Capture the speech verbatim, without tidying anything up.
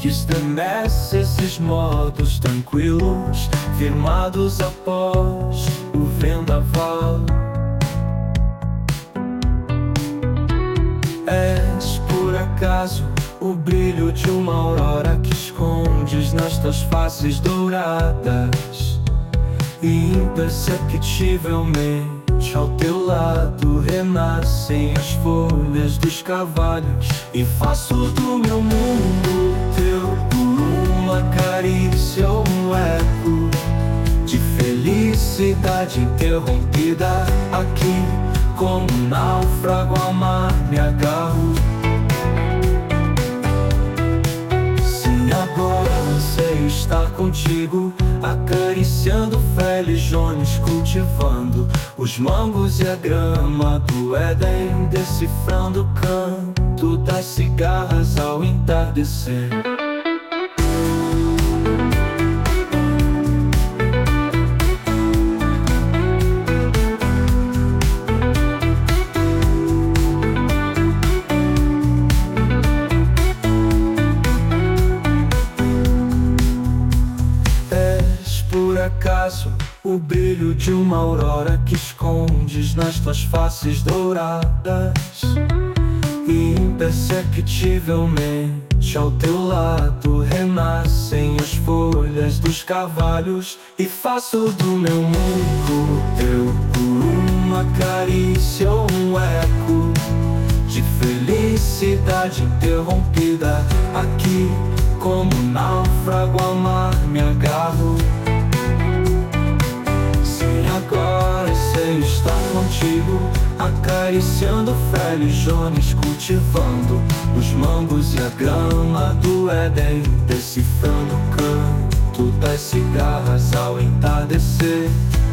que estremece esses modos tranquilos, firmados após o vendaval. És por acaso o brilho de uma aurora que escondes nas tuas faces douradas, e imperceptivelmente ao teu lado renascem as folhas dos carvalhos. E faço do meu mundo teu por uma carícia ou um eco de felicidade interrompida. Aqui, como um náufrago ao mar, me agarro. Sim, agora anseio estar contigo, acariciando felijones, cultivando os mangos e a grama do Éden, decifrando o canto das cigarras ao entardecer. Por acaso o brilho de uma aurora que escondes nas tuas faces douradas, e imperceptivelmente ao teu lado renascem as folhas dos carvalhos. E faço do meu mundo teu por uma carícia ou um eco de felicidade interrompida. Aqui, como um náufrago ao mar, me agarro. Agora sei estar contigo, acariciando felijones, cultivando os mangos e a grama do Éden, decifrando o canto das cigarras ao entardecer.